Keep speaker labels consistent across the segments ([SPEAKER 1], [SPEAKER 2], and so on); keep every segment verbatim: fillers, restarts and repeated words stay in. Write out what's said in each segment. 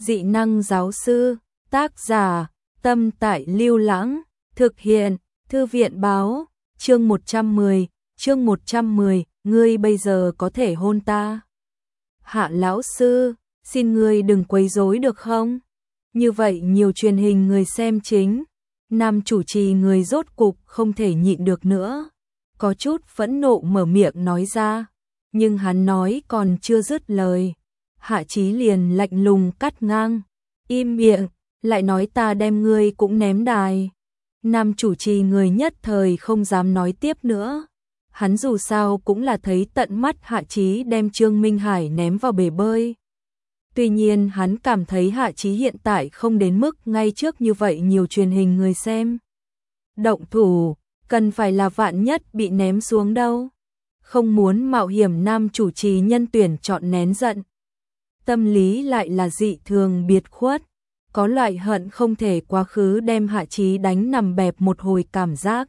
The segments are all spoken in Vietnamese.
[SPEAKER 1] Dị năng giáo sư, tác giả, Tâm Tại Lưu Lãng, thực hiện, Thư viện báo, chương một trăm mười, chương một trăm mười, ngươi bây giờ có thể hôn ta. Hạ lão sư, xin ngươi đừng quấy rối được không? Như vậy nhiều truyền hình người xem chính, nam chủ trì người rốt cục không thể nhịn được nữa. Có chút phẫn nộ mở miệng nói ra, nhưng hắn nói còn chưa dứt lời. Hạ Chí liền lạnh lùng cắt ngang, im miệng, lại nói ta đem ngươi cũng ném đài. Nam chủ trì người nhất thời không dám nói tiếp nữa. Hắn dù sao cũng là thấy tận mắt Hạ Chí đem Trương Minh Hải ném vào bể bơi. Tuy nhiên hắn cảm thấy Hạ Chí hiện tại không đến mức ngay trước như vậy nhiều truyền hình người xem. Động thủ, cần phải là vạn nhất bị ném xuống đâu. Không muốn mạo hiểm nam chủ trì nhân tuyển chọn nén giận. Tâm lý lại là dị thường biệt khuất. Có loại hận không thể quá khứ đem Hạ Chí đánh nằm bẹp một hồi cảm giác.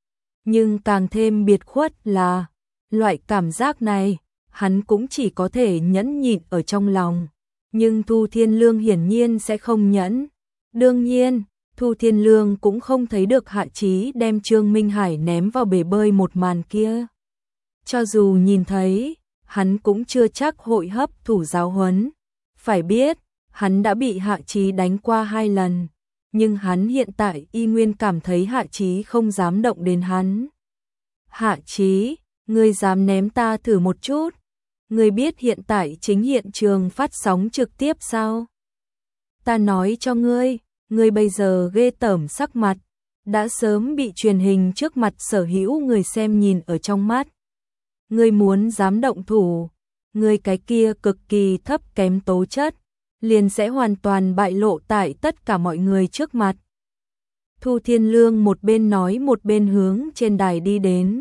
[SPEAKER 1] Nhưng càng thêm biệt khuất là, loại cảm giác này, hắn cũng chỉ có thể nhẫn nhịn ở trong lòng. Nhưng Thu Thiên Lương hiển nhiên sẽ không nhẫn. Đương nhiên, Thu Thiên Lương cũng không thấy được Hạ Chí đem Trương Minh Hải ném vào bể bơi một màn kia. Cho dù nhìn thấy, hắn cũng chưa chắc hội hấp thủ giáo huấn. Phải biết, hắn đã bị Hạ Chí đánh qua hai lần, nhưng hắn hiện tại y nguyên cảm thấy Hạ Chí không dám động đến hắn. Hạ Chí, ngươi dám ném ta thử một chút? Ngươi biết hiện tại chính hiện trường phát sóng trực tiếp sao? Ta nói cho ngươi, ngươi bây giờ ghê tởm sắc mặt, đã sớm bị truyền hình trước mặt sở hữu người xem nhìn ở trong mắt. Ngươi muốn dám động thủ, ngươi cái kia cực kỳ thấp kém tố chất, liền sẽ hoàn toàn bại lộ tại tất cả mọi người trước mặt. Thu Thiên Lương một bên nói một bên hướng trên đài đi đến.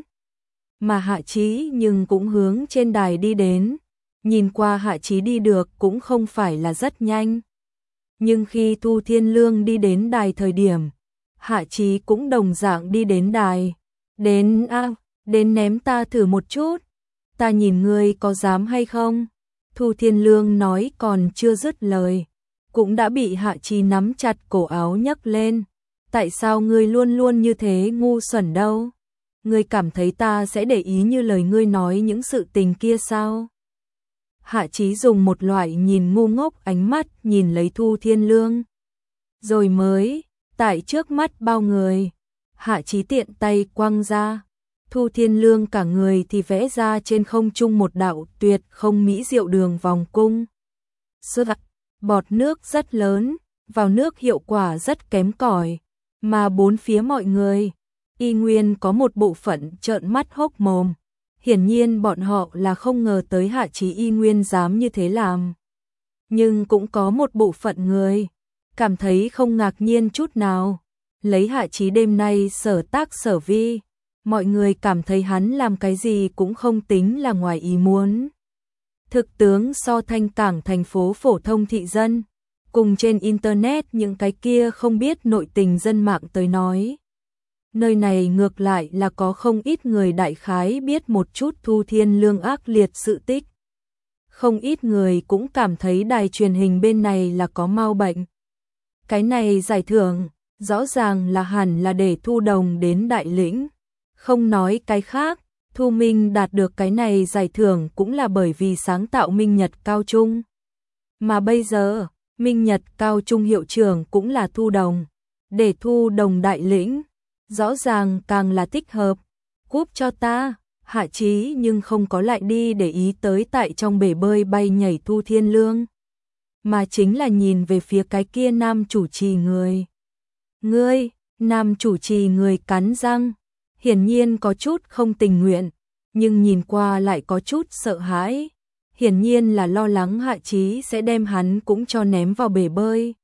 [SPEAKER 1] Mà Hạ Chí nhưng cũng hướng trên đài đi đến. Nhìn qua Hạ Chí đi được cũng không phải là rất nhanh. Nhưng khi Thu Thiên Lương đi đến đài thời điểm, Hạ Chí cũng đồng dạng đi đến đài. Đến a, à, đến ném ta thử một chút. Ta nhìn ngươi có dám hay không? Thu Thiên Lương nói còn chưa dứt lời, cũng đã bị Hạ Chí nắm chặt cổ áo nhấc lên. Tại sao ngươi luôn luôn như thế ngu xuẩn đâu? Ngươi cảm thấy ta sẽ để ý như lời ngươi nói những sự tình kia sao? Hạ Chí dùng một loại nhìn ngu ngốc ánh mắt nhìn lấy Thu Thiên Lương. Rồi mới, tại trước mắt bao người, Hạ Chí tiện tay quăng ra. Thu Thiên Lương cả người thì vẽ ra trên không trung một đạo tuyệt không mỹ diệu đường vòng cung. Sơ bọt nước rất lớn, vào nước hiệu quả rất kém cỏi, mà bốn phía mọi người, y nguyên có một bộ phận trợn mắt hốc mồm. Hiển nhiên bọn họ là không ngờ tới Hạ Chí y nguyên dám như thế làm. Nhưng cũng có một bộ phận người, cảm thấy không ngạc nhiên chút nào. Lấy Hạ Chí đêm nay sở tác sở vi, mọi người cảm thấy hắn làm cái gì cũng không tính là ngoài ý muốn. Thực tướng so Thanh Cảng thành phố phổ thông thị dân, cùng trên internet những cái kia không biết nội tình dân mạng tới nói. Nơi này ngược lại là có không ít người đại khái biết một chút Thu Thiên Lương ác liệt sự tích. Không ít người cũng cảm thấy đài truyền hình bên này là có mau bệnh. Cái này giải thưởng, rõ ràng là hẳn là để Thu Đồng đến đại lĩnh. Không nói cái khác, Thu Minh đạt được cái này giải thưởng cũng là bởi vì sáng tạo Minh Nhật Cao Trung. Mà bây giờ, Minh Nhật Cao Trung hiệu trưởng cũng là Thu Đồng. Để Thu Đồng đại lĩnh, rõ ràng càng là thích hợp. Cúp cho ta, Hạ Chí nhưng không có lại đi để ý tới tại trong bể bơi bay nhảy Thu Thiên Lương. Mà chính là nhìn về phía cái kia nam chủ trì người. Ngươi, nam chủ trì người cắn răng. Hiển nhiên có chút không tình nguyện, nhưng nhìn qua lại có chút sợ hãi. Hiển nhiên là lo lắng Hạ Chí sẽ đem hắn cũng cho ném vào bể bơi.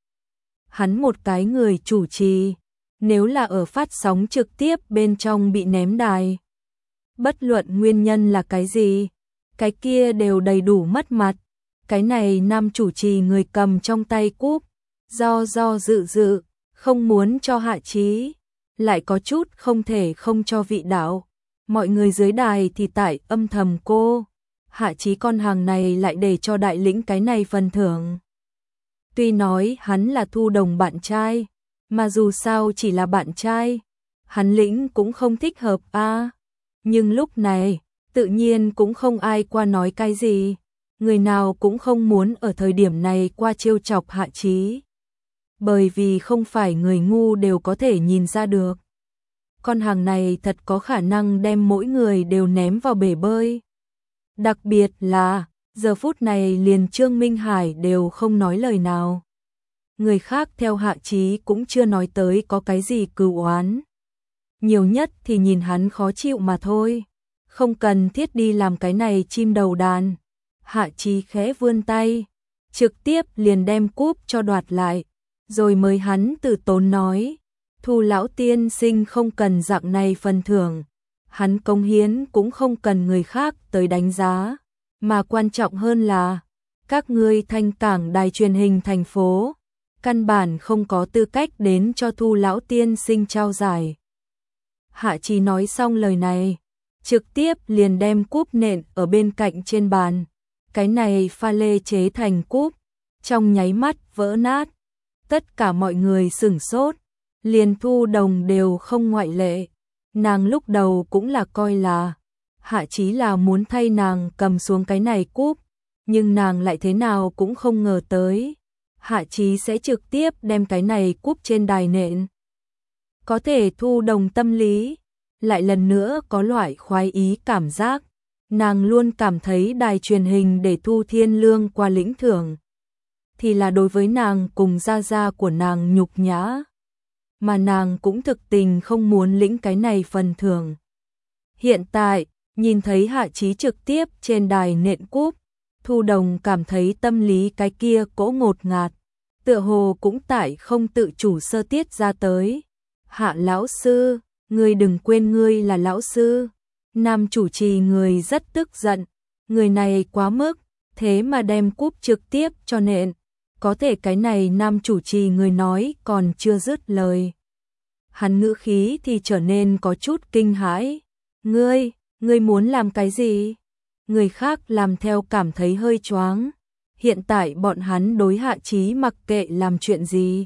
[SPEAKER 1] Hắn một cái người chủ trì, nếu là ở phát sóng trực tiếp bên trong bị ném đài. Bất luận nguyên nhân là cái gì, cái kia đều đầy đủ mất mặt. Cái này nam chủ trì người cầm trong tay cúp, do do dự dự, không muốn cho Hạ Chí. Lại có chút không thể không cho vị đạo. Mọi người dưới đài thì tại âm thầm cô. Hạ Chí con hàng này lại để cho đại lĩnh cái này phần thưởng. Tuy nói hắn là Thu Đồng bạn trai, mà dù sao chỉ là bạn trai, hắn lĩnh cũng không thích hợp a. Nhưng lúc này, tự nhiên cũng không ai qua nói cái gì, người nào cũng không muốn ở thời điểm này qua trêu chọc Hạ Chí. Bởi vì không phải người ngu đều có thể nhìn ra được. Con hàng này thật có khả năng đem mỗi người đều ném vào bể bơi. Đặc biệt là, giờ phút này liền Trương Minh Hải đều không nói lời nào. Người khác theo Hạ Chí cũng chưa nói tới có cái gì cừu oán. Nhiều nhất thì nhìn hắn khó chịu mà thôi. Không cần thiết đi làm cái này chim đầu đàn. Hạ Chí khẽ vươn tay, trực tiếp liền đem cúp cho đoạt lại. Rồi mới hắn từ tốn nói, Thu lão tiên sinh không cần dạng này phần thưởng. Hắn cống hiến cũng không cần người khác tới đánh giá. Mà quan trọng hơn là, các ngươi Thanh Cảng đài truyền hình thành phố, căn bản không có tư cách đến cho Thu lão tiên sinh trao giải. Hạ Chí nói xong lời này, trực tiếp liền đem cúp nện ở bên cạnh trên bàn. Cái này pha lê chế thành cúp, trong nháy mắt vỡ nát. Tất cả mọi người sửng sốt, liền Thu Đồng đều không ngoại lệ. Nàng lúc đầu cũng là coi là Hạ Chí là muốn thay nàng cầm xuống cái này cúp, nhưng nàng lại thế nào cũng không ngờ tới Hạ Chí sẽ trực tiếp đem cái này cúp trên đài nện. Có thể Thu Đồng tâm lý lại lần nữa có loại khoái ý cảm giác. Nàng luôn cảm thấy đài truyền hình để Thu Thiên Lương qua lĩnh thưởng thì là đối với nàng cùng gia gia của nàng nhục nhã, mà nàng cũng thực tình không muốn lĩnh cái này phần thưởng. Hiện tại, nhìn thấy Hạ Chí trực tiếp trên đài nện cúp, Thu Đồng cảm thấy tâm lý cái kia cỗ ngột ngạt, tựa hồ cũng tại không tự chủ sơ tiết ra tới. Hạ lão sư, ngươi đừng quên ngươi là lão sư. Nam chủ trì người rất tức giận, người này quá mức, thế mà đem cúp trực tiếp cho nện. Có thể cái này nam chủ trì người nói còn chưa dứt lời, hắn ngữ khí thì trở nên có chút kinh hãi. Ngươi, ngươi muốn làm cái gì? Người khác làm theo cảm thấy hơi choáng. Hiện tại bọn hắn đối Hạ Chí mặc kệ làm chuyện gì,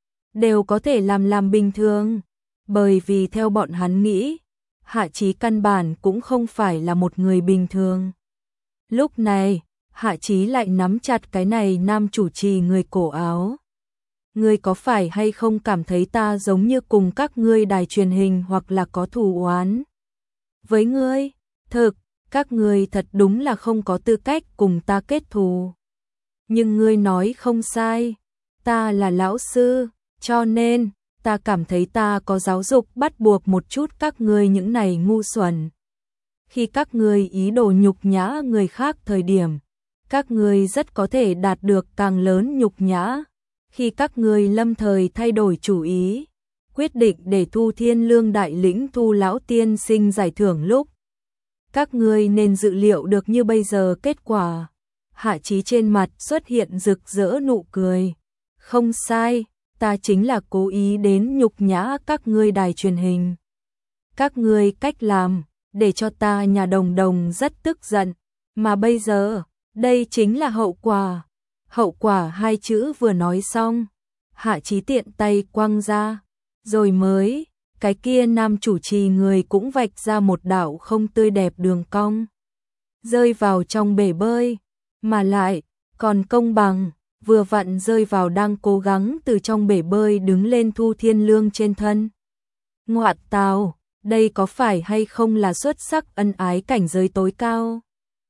[SPEAKER 1] đều có thể làm làm bình thường. Bởi vì theo bọn hắn nghĩ, Hạ Chí căn bản cũng không phải là một người bình thường. Lúc này, Hạ Chí lại nắm chặt cái này nam chủ trì người cổ áo. Ngươi có phải hay không cảm thấy ta giống như cùng các ngươi đài truyền hình hoặc là có thù oán với ngươi? Thực, các ngươi thật đúng là không có tư cách cùng ta kết thù. Nhưng ngươi nói không sai, ta là lão sư, cho nên ta cảm thấy ta có giáo dục bắt buộc một chút các ngươi những này ngu xuẩn. Khi các ngươi ý đồ nhục nhã người khác thời điểm, các ngươi rất có thể đạt được càng lớn nhục nhã. Khi các ngươi lâm thời thay đổi chủ ý, quyết định để Thu Thiên Lương đại lĩnh Thu lão tiên sinh giải thưởng lúc, các ngươi nên dự liệu được như bây giờ kết quả. Hạ Chí trên mặt xuất hiện rực rỡ nụ cười. Không sai, ta chính là cố ý đến nhục nhã các ngươi đài truyền hình. Các ngươi cách làm, để cho ta nhà Đồng Đồng rất tức giận. Mà bây giờ, đây chính là hậu quả. Hậu quả hai chữ vừa nói xong, Hạ Chí tiện tay quăng ra. Rồi mới, cái kia nam chủ trì người cũng vạch ra một đạo không tươi đẹp đường cong, rơi vào trong bể bơi. Mà lại, còn công bằng, vừa vặn rơi vào đang cố gắng từ trong bể bơi đứng lên Thu Thiên Lương trên thân. Ngoạn tào, đây có phải hay không là xuất sắc ân ái cảnh giới tối cao?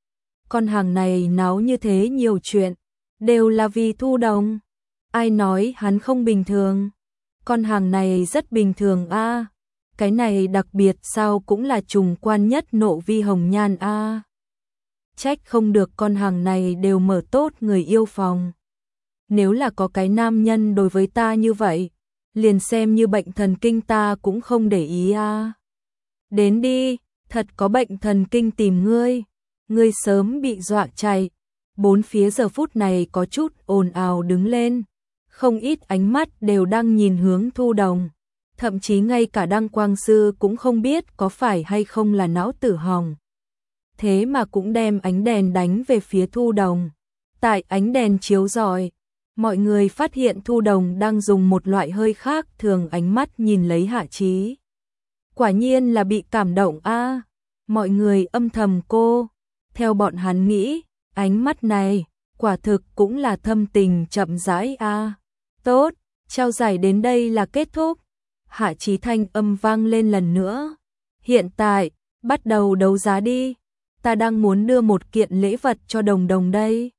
[SPEAKER 1] Con hàng này náo như thế nhiều chuyện, đều là vì Thu Đồng. Ai nói hắn không bình thường? Con hàng này rất bình thường a. À. Cái này đặc biệt sao cũng là trùng quan nhất nộ vi hồng nhan a. À. Trách không được con hàng này đều mở tốt người yêu phòng. Nếu là có cái nam nhân đối với ta như vậy, liền xem như bệnh thần kinh ta cũng không để ý a. À. Đến đi, thật có bệnh thần kinh tìm ngươi. Ngươi sớm bị dọa chạy. Bốn phía giờ phút này có chút ồn ào đứng lên. Không ít ánh mắt đều đang nhìn hướng Thu Đồng. Thậm chí ngay cả Đăng Quang Sư cũng không biết có phải hay không là não tử hỏng. Thế mà cũng đem ánh đèn đánh về phía Thu Đồng. Tại ánh đèn chiếu rọi, Mọi người phát hiện Thu Đồng đang dùng một loại hơi khác thường ánh mắt nhìn lấy Hạ Chí. Quả nhiên là bị cảm động a. Mọi người âm thầm cô. Theo bọn hắn nghĩ, ánh mắt này, quả thực cũng là thâm tình chậm rãi a. Tốt, trao giải đến đây là kết thúc. Hạ Chí thanh âm vang lên lần nữa. Hiện tại, bắt đầu đấu giá đi. Ta đang muốn đưa một kiện lễ vật cho Đồng Đồng đây.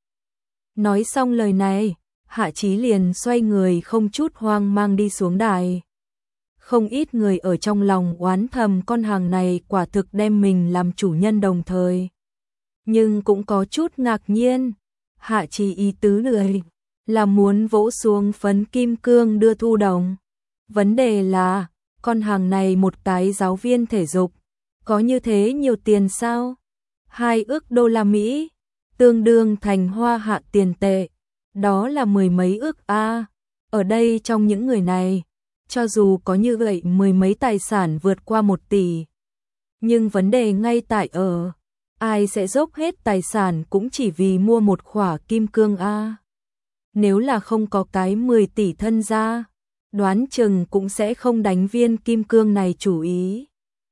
[SPEAKER 1] Nói xong lời này, Hạ Chí liền xoay người không chút hoang mang đi xuống đài. Không ít người ở trong lòng oán thầm con hàng này quả thực đem mình làm chủ nhân đồng thời. Nhưng cũng có chút ngạc nhiên. Hạ Chí ý tứ lười là muốn vỗ xuống phấn kim cương đưa Thu Đồng. Vấn đề là, con hàng này một cái giáo viên thể dục, có như thế nhiều tiền sao? Hai ước đô la Mỹ, tương đương thành hoa hạ tiền tệ, đó là mười mấy ước a. Ở đây trong những người này, cho dù có như vậy mười mấy tài sản vượt qua một tỷ, nhưng vấn đề ngay tại ở, ai sẽ dốc hết tài sản cũng chỉ vì mua một khỏa kim cương a. Nếu là không có cái mười tỷ thân gia, đoán chừng cũng sẽ không đánh viên kim cương này chủ ý.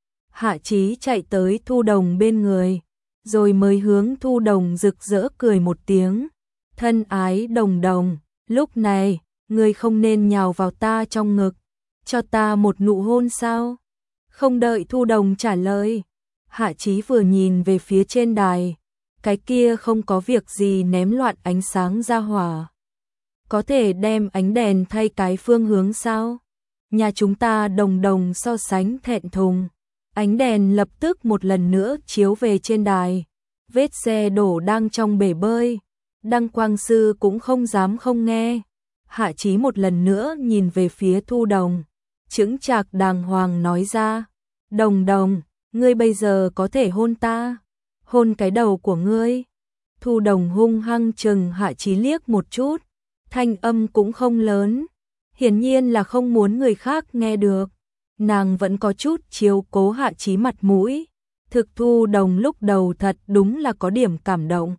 [SPEAKER 1] Hạ Chí chạy tới Thu Đồng bên người, rồi mới hướng Thu Đồng rực rỡ cười một tiếng. Thân ái Đồng Đồng, lúc này, ngươi không nên nhào vào ta trong ngực, cho ta một nụ hôn sao? Không đợi Thu Đồng trả lời, Hạ Chí vừa nhìn về phía trên đài, cái kia không có việc gì ném loạn ánh sáng ra hỏa. Có thể đem ánh đèn thay cái phương hướng sao? Nhà chúng ta Đồng Đồng so sánh thẹn thùng. Ánh đèn lập tức một lần nữa chiếu về trên đài. Vết xe đổ đang trong bể bơi. Đăng quang sư cũng không dám không nghe. Hạ Chí một lần nữa nhìn về phía Thu Đồng. Chững chạc đàng hoàng nói ra. Đồng Đồng, ngươi bây giờ có thể hôn ta. Hôn cái đầu của ngươi. Thu Đồng hung hăng chừng Hạ Chí liếc một chút. Thanh âm cũng không lớn. Hiển nhiên là không muốn người khác nghe được. Nàng vẫn có chút chiếu cố Hạ Chí mặt mũi. Thực Thu Đồng lúc đầu thật đúng là có điểm cảm động.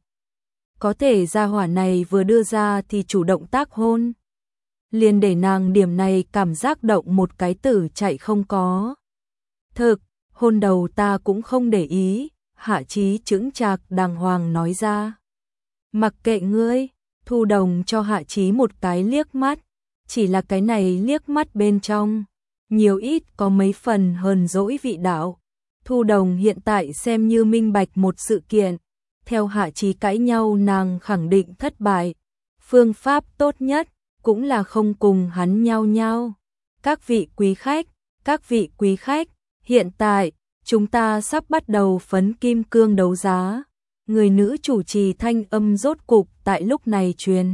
[SPEAKER 1] Có thể gia hỏa này vừa đưa ra thì chủ động tác hôn. Liền để nàng điểm này cảm giác động một cái tử chạy không có. Thực, hôn đầu ta cũng không để ý. Hạ Chí chững chạc đàng hoàng nói ra. Mặc kệ ngươi. Thu Đồng cho Hạ Chí một cái liếc mắt. Chỉ là cái này liếc mắt bên trong. Nhiều ít có mấy phần hờn dỗi vị đạo. Thu Đồng hiện tại xem như minh bạch một sự kiện. Theo Hạ Chí cãi nhau nàng khẳng định thất bại. Phương pháp tốt nhất cũng là không cùng hắn nhau nhau. Các vị quý khách, các vị quý khách, hiện tại chúng ta sắp bắt đầu phấn kim cương đấu giá. Người nữ chủ trì thanh âm rốt cục tại lúc này truyền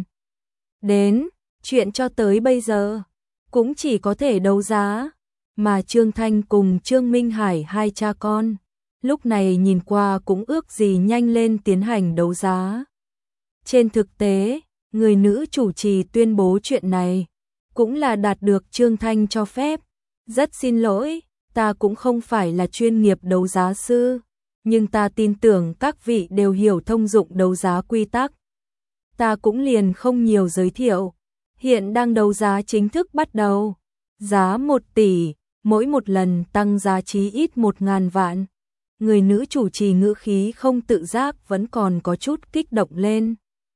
[SPEAKER 1] đến, chuyện cho tới bây giờ cũng chỉ có thể đấu giá, mà Trương Thanh cùng Trương Minh Hải hai cha con, lúc này nhìn qua cũng ước gì nhanh lên tiến hành đấu giá. Trên thực tế, người nữ chủ trì tuyên bố chuyện này, cũng là đạt được Trương Thanh cho phép. Rất xin lỗi, ta cũng không phải là chuyên nghiệp đấu giá sư, nhưng ta tin tưởng các vị đều hiểu thông dụng đấu giá quy tắc. Ta cũng liền không nhiều giới thiệu. Hiện đang đấu giá chính thức bắt đầu. Giá một tỷ, mỗi một lần tăng giá chí ít một ngàn vạn. Người nữ chủ trì ngữ khí không tự giác vẫn còn có chút kích động lên.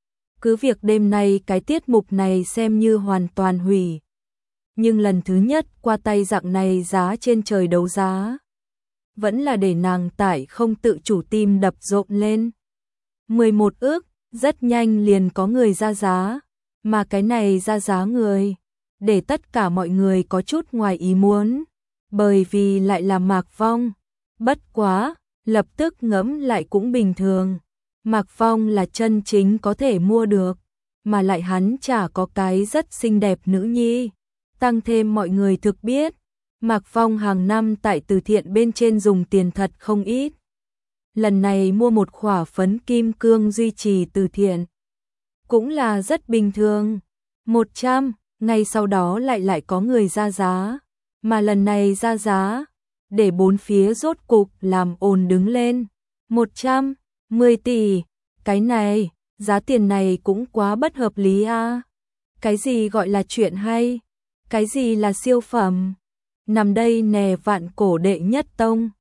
[SPEAKER 1] Cứ việc đêm nay cái tiết mục này xem như hoàn toàn hủy. Nhưng lần thứ nhất qua tay dạng này giá trên trời đấu giá. Vẫn là để nàng tải không tự chủ tim đập rộn lên. mười một ước, rất nhanh liền có người ra giá. Mà cái này ra giá người, để tất cả mọi người có chút ngoài ý muốn. Bởi vì lại là Mạc Vong. Bất quá, lập tức ngẫm lại cũng bình thường. Mạc Vong là chân chính có thể mua được. Mà lại hắn chả có cái rất xinh đẹp nữ nhi. Tăng thêm mọi người thực biết. Mạc Vong hàng năm tại từ thiện bên trên dùng tiền thật không ít. Lần này mua một khỏa phấn kim cương duy trì từ thiện. Cũng là rất bình thường. một trăm, ngay sau đó lại lại có người ra giá. Mà lần này ra giá, để bốn phía rốt cục làm ồn đứng lên. một trăm mười tỷ, cái này, giá tiền này cũng quá bất hợp lý a. Cái gì gọi là chuyện hay? Cái gì là siêu phẩm? Nằm đây nè vạn cổ đệ nhất tông.